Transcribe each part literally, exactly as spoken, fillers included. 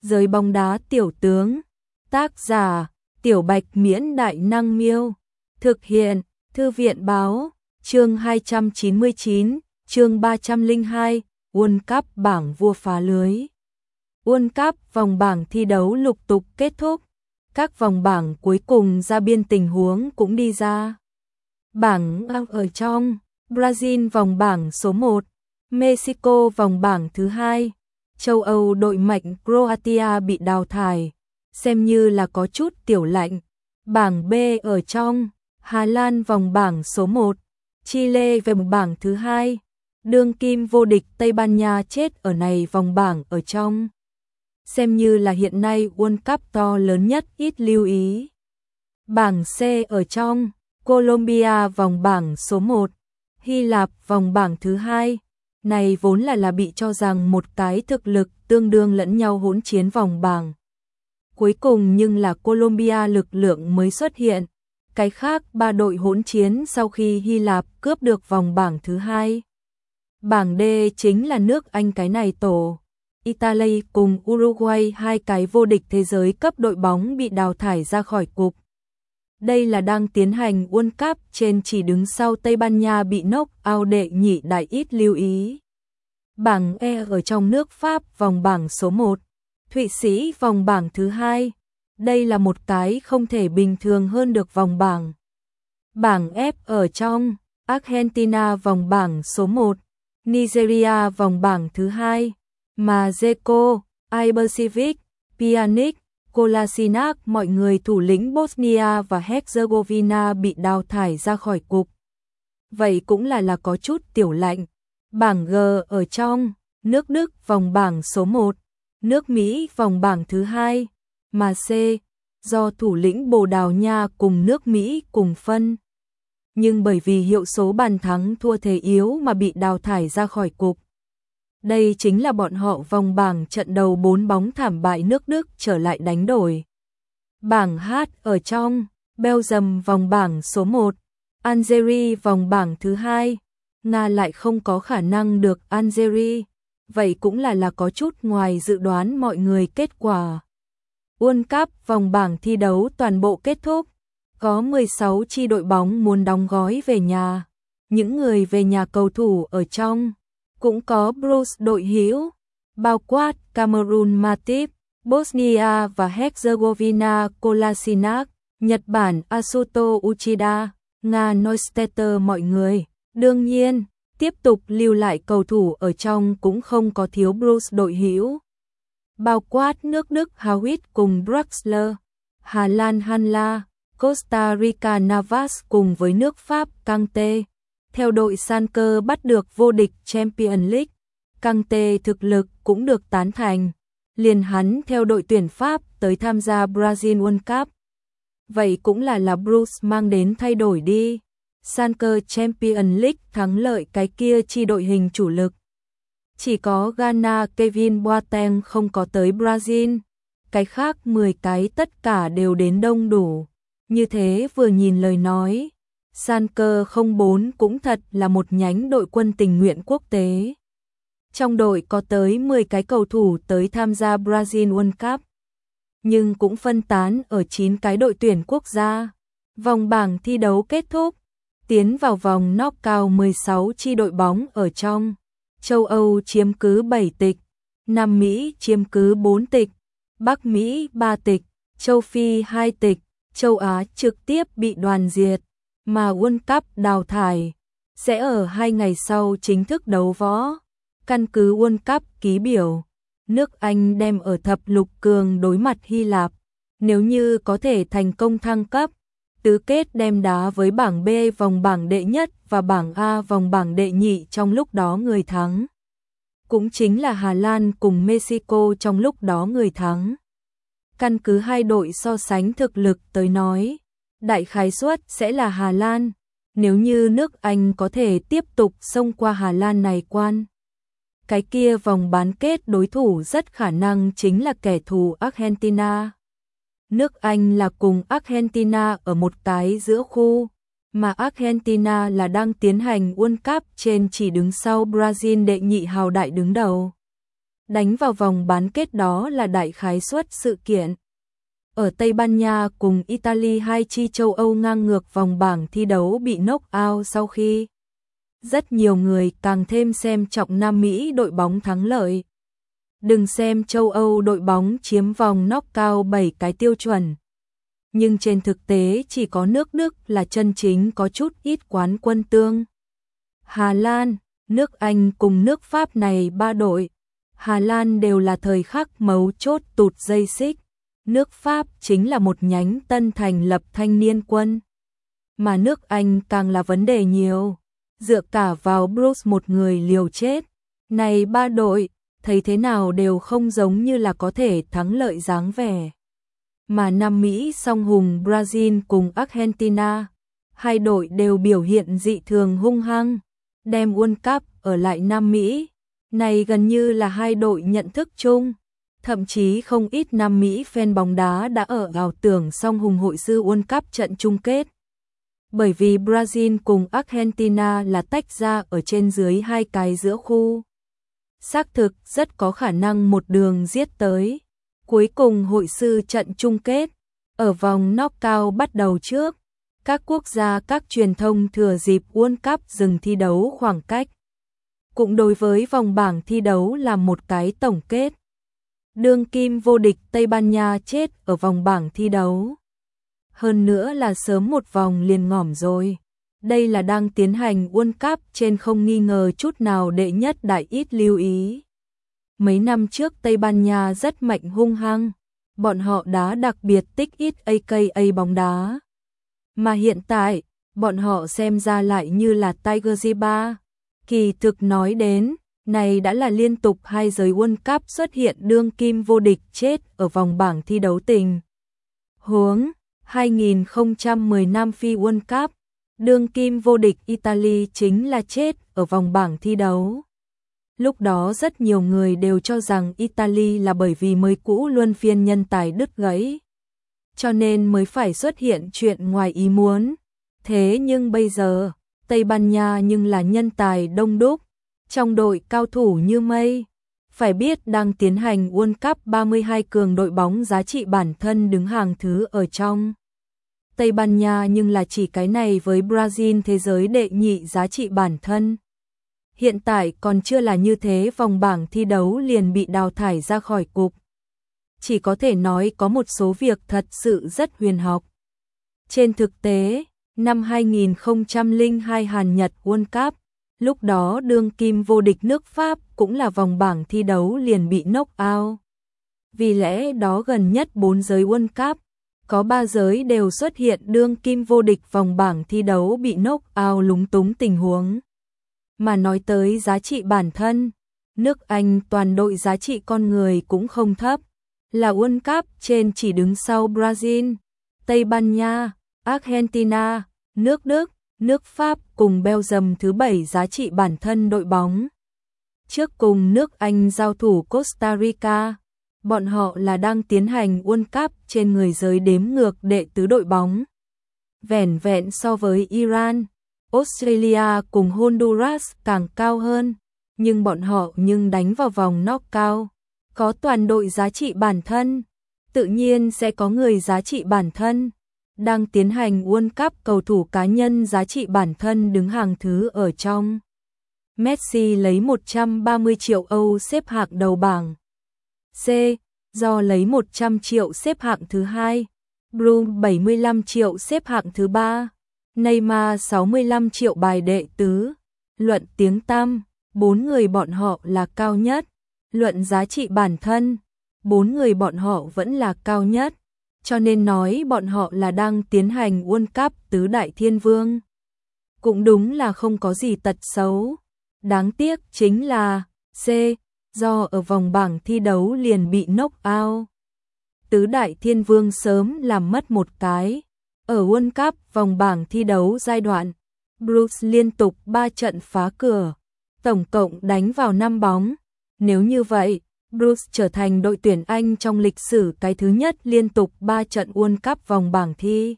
Giới bóng đá tiểu tướng. Tác giả: Tiểu Bạch Miễn Đại Năng Miêu. Thực hiện: Thư viện Báo. Chương hai trăm chín mươi chín, chương ba trăm lẻ hai, World Cup bảng vua phá lưới. World Cup vòng bảng thi đấu lục tục kết thúc. Các vòng bảng cuối cùng ra biên tình huống cũng đi ra. Bảng A ở trong: Brazil vòng bảng số một, Mexico vòng bảng thứ hai. Châu Âu đội mạnh Croatia bị đào thải, xem như là có chút tiểu lạnh. Bảng B ở trong: Hà Lan vòng bảng số một, Chile vòng bảng thứ hai. Đương kim vô địch Tây Ban Nha chết ở này vòng bảng ở trong. Xem như là hiện nay World Cup to lớn nhất ít lưu ý. Bảng C ở trong: Colombia vòng bảng số một, Hy Lạp vòng bảng thứ hai. Này vốn là là bị cho rằng một cái thực lực tương đương lẫn nhau hỗn chiến vòng bảng. Cuối cùng nhưng là Colombia lực lượng mới xuất hiện. Cái khác ba đội hỗn chiến sau khi Hy Lạp cướp được vòng bảng thứ hai. Bảng D chính là nước Anh cái này tổ. Italy cùng Uruguay hai cái vô địch thế giới cấp đội bóng bị đào thải ra khỏi cục. Đây là đang tiến hành World Cup trên chỉ đứng sau Tây Ban Nha bị knock out đệ nhị đại ít lưu ý. Bảng E ở trong nước Pháp vòng bảng số một, Thụy Sĩ vòng bảng thứ hai. Đây là một cái không thể bình thường hơn được vòng bảng. Bảng F ở trong: Argentina vòng bảng số một, Nigeria vòng bảng thứ hai. Mazeko, Ibercivic, Pjanic, Kolasinac mọi người thủ lĩnh Bosnia và Herzegovina bị đào thải ra khỏi cục. Vậy cũng là là có chút tiểu lạnh. Bảng G ở trong: nước Đức vòng bảng số một, nước Mỹ vòng bảng thứ hai. Mà C, do thủ lĩnh Bồ Đào Nha cùng nước Mỹ cùng phân. Nhưng bởi vì hiệu số bàn thắng thua thể yếu mà bị đào thải ra khỏi cục. Đây chính là bọn họ vòng bảng trận đầu bốn bóng thảm bại nước Đức trở lại đánh đổi. Bảng H ở trong: Belgium vòng bảng số một, Algeria vòng bảng thứ hai. Nga lại không có khả năng được Algeria. Vậy cũng là là có chút ngoài dự đoán mọi người kết quả. World Cup vòng bảng thi đấu toàn bộ kết thúc. Có mười sáu chi đội bóng muốn đóng gói về nhà. Những người về nhà cầu thủ ở trong cũng có Bruce đội hữu, bao quát Cameroon Matip, Bosnia và Herzegovina Kolasinac, Nhật Bản Asuto Uchida, Nga Neustetter mọi người. Đương nhiên, tiếp tục lưu lại cầu thủ ở trong cũng không có thiếu Bruce đội hữu. Bao quát nước Đức Howitz cùng Draxler, Hà Lan Hanla, Costa Rica Navas cùng với nước Pháp Kante. Theo đội Sanker bắt được vô địch Champions League, Kante thực lực cũng được tán thành. Liền hắn theo đội tuyển Pháp tới tham gia Brazil World Cup. Vậy cũng là là Bruce mang đến thay đổi đi. Sanker Champions League thắng lợi cái kia chi đội hình chủ lực. Chỉ có Ghana Kevin Boateng không có tới Brazil. Cái khác mười cái tất cả đều đến đông đủ. Như thế vừa nhìn lời nói, Sanker không bốn cũng thật là một nhánh đội quân tình nguyện quốc tế. Trong đội có tới mười cái cầu thủ tới tham gia Brazil World Cup. Nhưng cũng phân tán ở chín cái đội tuyển quốc gia. Vòng bảng thi đấu kết thúc. Tiến vào vòng knockout mười sáu chi đội bóng ở trong. Châu Âu chiếm cứ bảy tịch, Nam Mỹ chiếm cứ bốn tịch, Bắc Mỹ ba tịch, Châu Phi hai tịch, Châu Á trực tiếp bị đoàn diệt, mà World Cup đào thải sẽ ở hai ngày sau chính thức đấu võ. Căn cứ World Cup ký biểu, nước Anh đem ở thập lục cường đối mặt Hy Lạp. Nếu như có thể thành công thăng cấp, tứ kết đem đá với bảng B vòng bảng đệ nhất và bảng A vòng bảng đệ nhị trong lúc đó người thắng. Cũng chính là Hà Lan cùng Mexico trong lúc đó người thắng. Căn cứ hai đội so sánh thực lực tới nói, đại khái suất sẽ là Hà Lan. Nếu như nước Anh có thể tiếp tục xông qua Hà Lan này quan. Cái kia vòng bán kết đối thủ rất khả năng chính là kẻ thù Argentina. Nước Anh là cùng Argentina ở một cái giữa khu, mà Argentina là đang tiến hành World Cup trên chỉ đứng sau Brazil đệ nhị hào đại đứng đầu. đánh vào vòng bán kết đó là đại khái suất sự kiện. Ở Tây Ban Nha cùng Italy, hai chi châu Âu ngang ngược vòng bảng thi đấu bị knock out sau khi rất nhiều người càng thêm xem trọng Nam Mỹ đội bóng thắng lợi. Đừng xem châu Âu đội bóng chiếm vòng knockout bảy cái tiêu chuẩn. Nhưng trên thực tế chỉ có nước Đức là chân chính có chút ít quán quân tương. Hà Lan, nước Anh cùng nước Pháp này ba đội. Hà Lan đều là thời khắc mấu chốt tụt dây xích. Nước Pháp chính là một nhánh tân thành lập thanh niên quân. Mà nước Anh càng là vấn đề nhiều. Dựa cả vào Bruce một người liều chết. Này ba đội, thấy thế nào đều không giống như là có thể thắng lợi dáng vẻ. Mà Nam Mỹ song hùng Brazil cùng Argentina, hai đội đều biểu hiện dị thường hung hăng, đem World Cup ở lại Nam Mỹ. Này gần như là hai đội nhận thức chung, thậm chí không ít Nam Mỹ fan bóng đá đã ở ảo tưởng song hùng hội sư World Cup trận chung kết. Bởi vì Brazil cùng Argentina là tách ra ở trên dưới hai cái giữa khu. Xác thực rất có khả năng một đường giết tới. Cuối cùng hội sư trận chung kết, ở vòng knockout bắt đầu trước, các quốc gia các truyền thông thừa dịp World Cup dừng thi đấu khoảng cách. Cũng đối với vòng bảng thi đấu là một cái tổng kết. Đương kim vô địch Tây Ban Nha chết ở vòng bảng thi đấu. Hơn nữa là sớm một vòng liền ngỏm rồi. Đây là đang tiến hành World Cup trên không nghi ngờ chút nào đệ nhất đại ít lưu ý. Mấy năm trước Tây Ban Nha rất mạnh hung hăng, bọn họ đá đặc biệt tích ít a ca a bóng đá. Mà hiện tại, bọn họ xem ra lại như là Tiger Ziba. Kỳ thực nói đến, này đã là liên tục hai giới World Cup xuất hiện đương kim vô địch chết ở vòng bảng thi đấu tình. Huống, hai nghìn không trăm mười Nam Phi World Cup, đương kim vô địch Italy chính là chết ở vòng bảng thi đấu. Lúc đó rất nhiều người đều cho rằng Italy là bởi vì mới cũ luân phiên nhân tài đứt gãy, cho nên mới phải xuất hiện chuyện ngoài ý muốn. Thế nhưng bây giờ, Tây Ban Nha nhưng là nhân tài đông đúc, trong đội cao thủ như mây. Phải biết đang tiến hành World Cup ba mươi hai cường đội bóng giá trị bản thân đứng hàng thứ ở trong. Tây Ban Nha nhưng là chỉ cái này với Brazil thế giới đệ nhị giá trị bản thân. Hiện tại còn chưa là như thế, vòng bảng thi đấu liền bị đào thải ra khỏi cục. Chỉ có thể nói có một số việc thật sự rất huyền học. Trên thực tế, năm hai nghìn không trăm lẻ hai Hàn Nhật World Cup, lúc đó đương kim vô địch nước Pháp cũng là vòng bảng thi đấu liền bị knock out. Vì lẽ đó gần nhất bốn giới World Cup, có ba giới đều xuất hiện đương kim vô địch vòng bảng thi đấu bị knock out lúng túng tình huống. Mà nói tới giá trị bản thân, nước Anh toàn đội giá trị con người cũng không thấp, là World Cup trên chỉ đứng sau Brazil, Tây Ban Nha, Argentina, nước Đức, nước Pháp cùng Belgium thứ bảy giá trị bản thân đội bóng. Trước cùng nước Anh giao thủ Costa Rica, bọn họ là đang tiến hành World Cup trên người giới đếm ngược đệ tứ đội bóng. Vẻn vẹn so với Iran, Australia cùng Honduras càng cao hơn, nhưng bọn họ nhưng đánh vào vòng knockout, có toàn đội giá trị bản thân, tự nhiên sẽ có người giá trị bản thân. Đang tiến hành World Cup cầu thủ cá nhân giá trị bản thân đứng hàng thứ ở trong. Messi lấy một trăm ba mươi triệu Âu xếp hạng đầu bảng. C. Do lấy một trăm triệu xếp hạng thứ hai. Bruno bảy mươi lăm triệu xếp hạng thứ ba. Neymar sáu mươi lăm triệu bài đệ tứ. Luận tiếng tăm, bốn người bọn họ là cao nhất. Luận giá trị bản thân, bốn người bọn họ vẫn là cao nhất. Cho nên nói bọn họ là đang tiến hành World Cup tứ đại thiên vương. Cũng đúng là không có gì tật xấu. Đáng tiếc chính là C. Do ở vòng bảng thi đấu liền bị knock out. Tứ đại thiên vương sớm làm mất một cái. Ở World Cup vòng bảng thi đấu giai đoạn, Bruce liên tục ba trận phá cửa, tổng cộng đánh vào năm bóng. Nếu như vậy, Bruce trở thành đội tuyển Anh trong lịch sử cái thứ nhất liên tục ba trận World Cup vòng bảng thi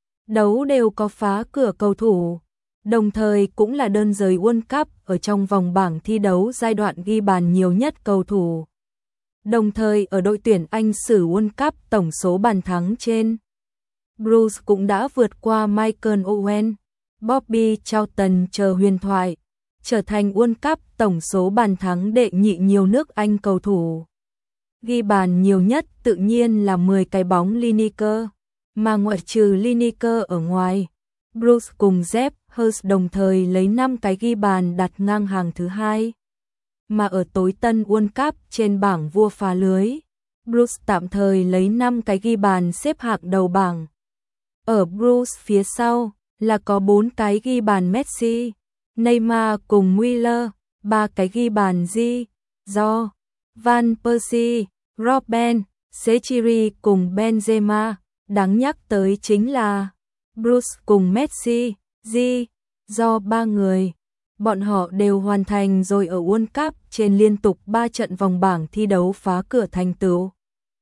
đấu đều có phá cửa cầu thủ, đồng thời cũng là đơn giới World Cup ở trong vòng bảng thi đấu giai đoạn ghi bàn nhiều nhất cầu thủ. Đồng thời ở đội tuyển Anh xử World Cup tổng số bàn thắng trên, Bruce cũng đã vượt qua Michael Owen, Bobby Charlton chờ huyền thoại, trở thành World Cup tổng số bàn thắng đệ nhị nhiều nước Anh cầu thủ. Ghi bàn nhiều nhất tự nhiên là mười cái bóng Lineker, mà ngoại trừ Lineker ở ngoài, Bruce cùng Geoff Hurst đồng thời lấy năm cái ghi bàn đặt ngang hàng thứ hai. Mà ở tối tân World Cup trên bảng vua phá lưới, Bruce tạm thời lấy năm cái ghi bàn xếp hạng đầu bảng. Ở Bruce phía sau là có bốn cái ghi bàn Messi, Neymar cùng Müller, ba cái ghi bàn Di, Do, Van Persie, Robben, Shaqiri cùng Benzema. Đáng nhắc tới chính là Bruce cùng Messi, Di, Do ba người. Bọn họ đều hoàn thành rồi ở World Cup trên liên tục ba trận vòng bảng thi đấu phá cửa thành tựu.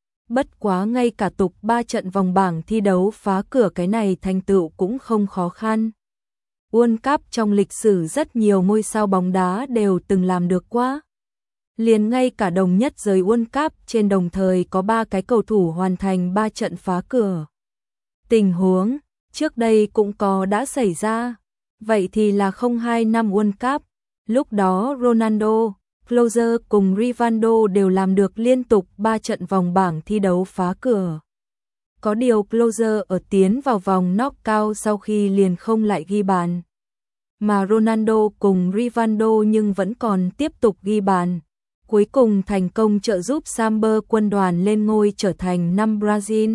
Bất quá ngay cả tục ba trận vòng bảng thi đấu phá cửa cái này thành tựu cũng không khó khăn. World Cup trong lịch sử rất nhiều ngôi sao bóng đá đều từng làm được quá. Liền ngay cả đồng nhất giới World Cup trên đồng thời có ba cái cầu thủ hoàn thành ba trận phá cửa. Tình huống trước đây cũng có đã xảy ra. Vậy thì là không hai năm World Cup, lúc đó Ronaldo, Closer cùng Rivaldo đều làm được liên tục ba trận vòng bảng thi đấu phá cửa. Có điều Closer ở tiến vào vòng knockout sau khi liền không lại ghi bàn. Mà Ronaldo cùng Rivaldo nhưng vẫn còn tiếp tục ghi bàn. Cuối cùng thành công trợ giúp Samber quân đoàn lên ngôi trở thành năm Brazil.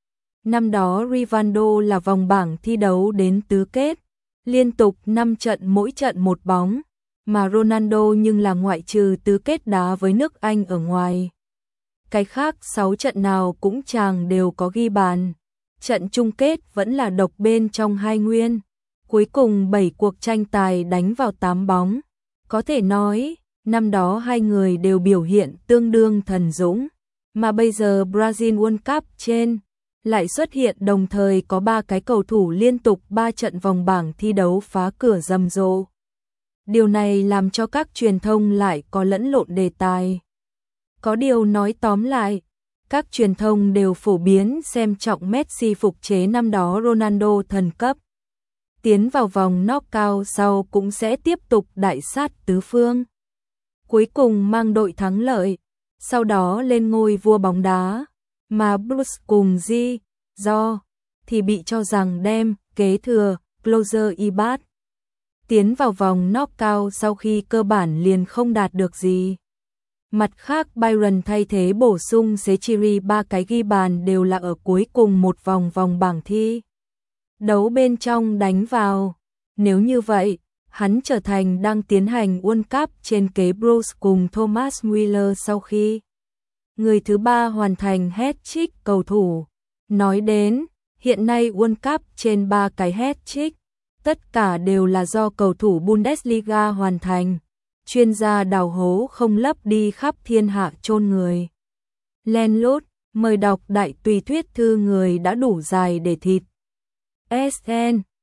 Năm đó Rivaldo là vòng bảng thi đấu đến tứ kết, liên tục năm trận mỗi trận một bóng, mà Ronaldo nhưng là ngoại trừ tứ kết đá với nước Anh ở ngoài. Cái khác sáu trận nào cũng chàng đều có ghi bàn. Trận chung kết vẫn là độc bên trong hai nguyên. Cuối cùng bảy cuộc tranh tài đánh vào tám bóng. Có thể nói, năm đó hai người đều biểu hiện tương đương thần dũng. Mà bây giờ Brazil World Cup trên lại xuất hiện đồng thời có ba cái cầu thủ liên tục ba trận vòng bảng thi đấu phá cửa rầm rộ. Điều này làm cho các truyền thông lại có lẫn lộn đề tài. Có điều nói tóm lại, các truyền thông đều phổ biến xem trọng Messi phục chế năm đó Ronaldo thần cấp. Tiến vào vòng knockout sau cũng sẽ tiếp tục đại sát tứ phương. Cuối cùng mang đội thắng lợi, sau đó lên ngôi vua bóng đá. Mà Bruce cùng Di, Do thì bị cho rằng đem kế thừa Closer Ibart. Tiến vào vòng knockout sau khi cơ bản liền không đạt được gì. Mặt khác Byron thay thế bổ sung Shaqiri ba cái ghi bàn đều là ở cuối cùng một vòng vòng bảng thi đấu bên trong đánh vào. Nếu như vậy, hắn trở thành đang tiến hành World Cup trên kế Bruce cùng Thomas Müller sau khi người thứ ba hoàn thành hat-trick cầu thủ. Nói đến, hiện nay World Cup trên ba cái hat-trick, tất cả đều là do cầu thủ Bundesliga hoàn thành. Chuyên gia đào hố không lấp đi khắp thiên hạ chôn người. Len lút, mời đọc đại tùy thuyết thư người đã đủ dài để thịt. ét en